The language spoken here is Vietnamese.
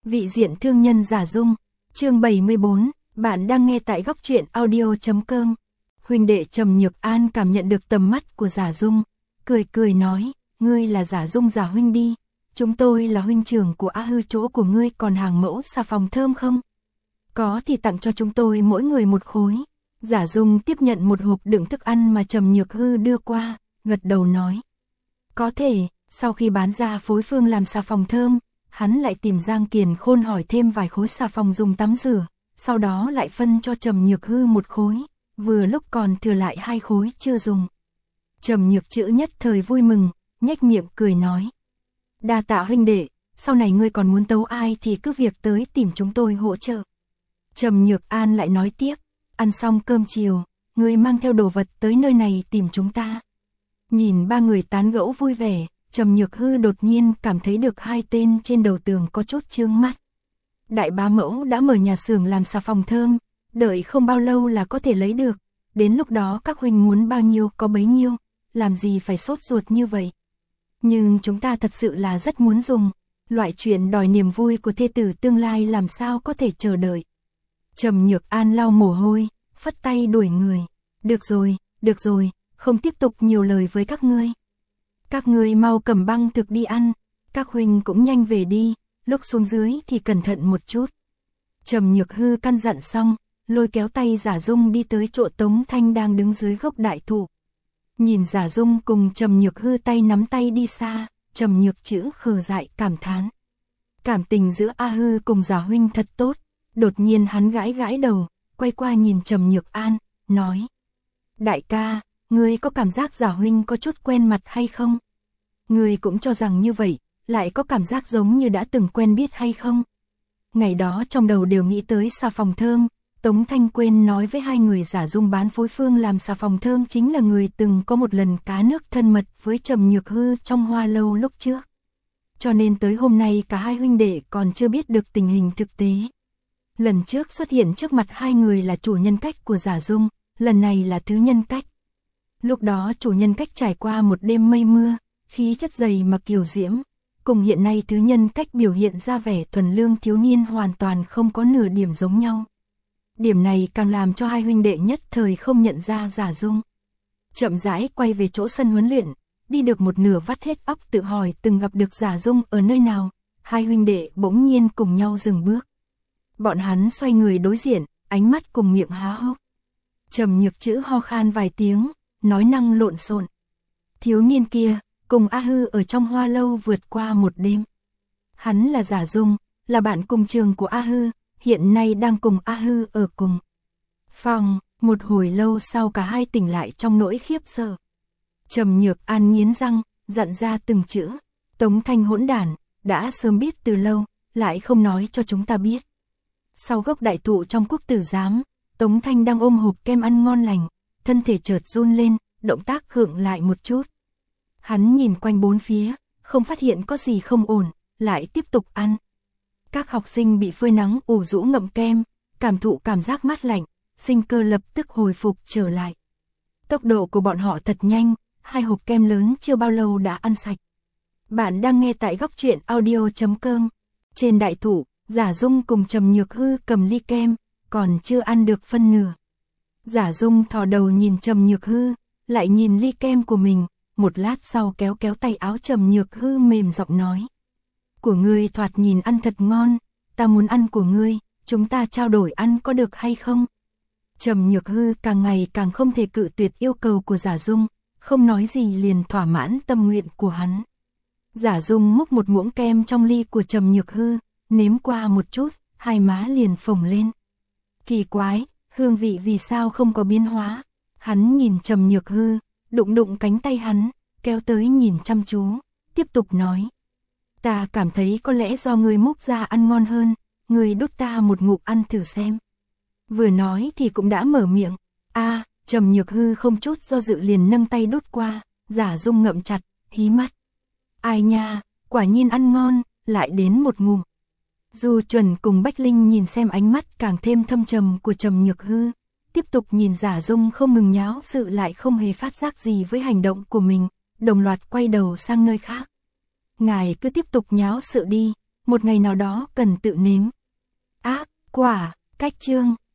Vị diện thương nhân Giả Dung, chương 74, bạn đang nghe tại góc truyện audio.com. Huynh đệ Trầm Nhược An cảm nhận được tầm mắt của Giả Dung, cười cười nói, ngươi là Giả Dung Giả huynh đi, chúng tôi là huynh trưởng của A Hư, chỗ của ngươi còn hàng mẫu xà phòng thơm không? Có thì tặng cho chúng tôi mỗi người một khối. Giả Dung tiếp nhận một hộp đựng thức ăn mà Trầm Nhược Hư đưa qua, gật đầu nói. Có thể, sau khi bán ra phối phương làm xà phòng thơm, hắn lại tìm Giang Kiền Khôn hỏi thêm vài khối xà phòng dùng tắm rửa, sau đó lại phân cho Trầm Nhược Hư một khối, vừa lúc còn thừa lại 2 khối chưa dùng. Trầm Nhược Chữ nhất thời vui mừng, nhếch miệng cười nói. Đa tạ huynh đệ, sau này ngươi còn muốn tấu ai thì cứ việc tới tìm chúng tôi hỗ trợ. Trầm Nhược An lại nói tiếp, ăn xong cơm chiều, ngươi mang theo đồ vật tới nơi này tìm chúng ta. Nhìn ba người tán gẫu vui vẻ, Trầm Nhược Hư đột nhiên cảm thấy được 2 tên trên đầu tường có chút chướng mắt. Đại bá mẫu đã mở nhà xưởng làm xà phòng thơm, đợi không bao lâu là có thể lấy được, đến lúc đó các huynh muốn bao nhiêu có bấy nhiêu, làm gì phải sốt ruột như vậy. Nhưng chúng ta thật sự là rất muốn dùng, loại chuyện đòi niềm vui của thê tử tương lai làm sao có thể chờ đợi. Trầm Nhược An lau mồ hôi, phất tay đuổi người. Được rồi, không tiếp tục nhiều lời với các ngươi. Các ngươi mau cầm băng thực đi ăn, các huynh cũng nhanh về đi, lúc xuống dưới thì cẩn thận một chút. Trầm Nhược Hư căn dặn xong, lôi kéo tay Giả Dung đi tới chỗ Tống Thanh đang đứng dưới gốc đại thụ. Nhìn Giả Dung cùng Trầm Nhược Hư tay nắm tay đi xa, Trầm Nhược Chữ khờ dại cảm thán. Cảm tình giữa A Hư cùng Giả huynh thật tốt. Đột nhiên hắn gãi gãi đầu, quay qua nhìn Trầm Nhược An, nói. Đại ca, ngươi có cảm giác Giả huynh có chút quen mặt hay không? Ngươi cũng cho rằng như vậy, lại có cảm giác giống như đã từng quen biết hay không? Ngày đó trong đầu đều nghĩ tới xà phòng thơm, Tống Thanh quên nói với hai người Giả Dung bán phối phương làm xà phòng thơm chính là người từng có một lần cá nước thân mật với Trầm Nhược Hư trong hoa lâu lúc trước. Cho nên tới hôm nay cả hai huynh đệ còn chưa biết được tình hình thực tế. Lần trước xuất hiện trước mặt hai người là chủ nhân cách của Giả Dung, lần này là thứ nhân cách. Lúc đó chủ nhân cách trải qua một đêm mây mưa, khí chất dày mà kiều diễm, cùng hiện nay thứ nhân cách biểu hiện ra vẻ thuần lương thiếu niên hoàn toàn không có nửa điểm giống nhau. Điểm này càng làm cho hai huynh đệ nhất thời không nhận ra Giả Dung. Chậm rãi quay về chỗ sân huấn luyện, đi được một nửa vắt hết óc tự hỏi từng gặp được Giả Dung ở nơi nào, hai huynh đệ bỗng nhiên cùng nhau dừng bước. Bọn hắn xoay người đối diện, ánh mắt cùng miệng há hốc. Trầm Nhược Chữ ho khan vài tiếng, nói năng lộn xộn. Thiếu niên kia, cùng A Hư ở trong hoa lâu vượt qua một đêm. Hắn là Giả Dung, là bạn cùng trường của A Hư, hiện nay đang cùng A Hư ở cùng phòng. Một hồi lâu sau cả hai tỉnh lại trong nỗi khiếp sợ. Trầm Nhược An nghiến răng, dặn ra từng chữ. Tống Thanh hỗn đản, đã sớm biết từ lâu, lại không nói cho chúng ta biết. Sau gốc đại thụ trong Quốc Tử Giám, Tống Thanh đang ôm hộp kem ăn ngon lành, thân thể chợt run lên, động tác khựng lại một chút. Hắn nhìn quanh bốn phía, không phát hiện có gì không ổn, lại tiếp tục ăn. Các học sinh bị phơi nắng ủ rũ ngậm kem, cảm thụ cảm giác mát lạnh, sinh cơ lập tức hồi phục trở lại. Tốc độ của bọn họ thật nhanh, 2 hộp kem lớn chưa bao lâu đã ăn sạch. Bạn đang nghe tại góc truyện audio.com. Trên đại thụ, Giả Dung cùng Trầm Nhược Hư cầm ly kem, còn chưa ăn được phân nửa. Giả Dung thò đầu nhìn Trầm Nhược Hư, lại nhìn ly kem của mình, một lát sau kéo kéo tay áo Trầm Nhược Hư mềm giọng nói. Của ngươi thoạt nhìn ăn thật ngon, ta muốn ăn của ngươi, chúng ta trao đổi ăn có được hay không? Trầm Nhược Hư càng ngày càng không thể cự tuyệt yêu cầu của Giả Dung, không nói gì liền thỏa mãn tâm nguyện của hắn. Giả Dung múc một muỗng kem trong ly của Trầm Nhược Hư, nếm qua một chút, hai má liền phồng lên. Kỳ quái, hương vị vì sao không có biến hóa? Hắn nhìn Trầm Nhược Hư, đụng cánh tay hắn, kéo tới nhìn chăm chú, tiếp tục nói. Ta cảm thấy có lẽ do ngươi múc ra ăn ngon hơn, ngươi đút ta một ngụm ăn thử xem. Vừa nói thì cũng đã mở miệng. Trầm Nhược Hư không chút do dự liền nâng tay đút qua, Giả Dung ngậm chặt, hí mắt. Ai nha, quả nhiên ăn ngon, lại đến một ngụm. Du Chuẩn cùng Bách Linh nhìn xem ánh mắt càng thêm thâm trầm của Trầm Nhược Hư, tiếp tục nhìn Giả Dung không ngừng nháo sự lại không hề phát giác gì với hành động của mình, đồng loạt quay đầu sang nơi khác. Ngài cứ tiếp tục nháo sự đi, một ngày nào đó cần tự nếm. Ác, quả, cách chương.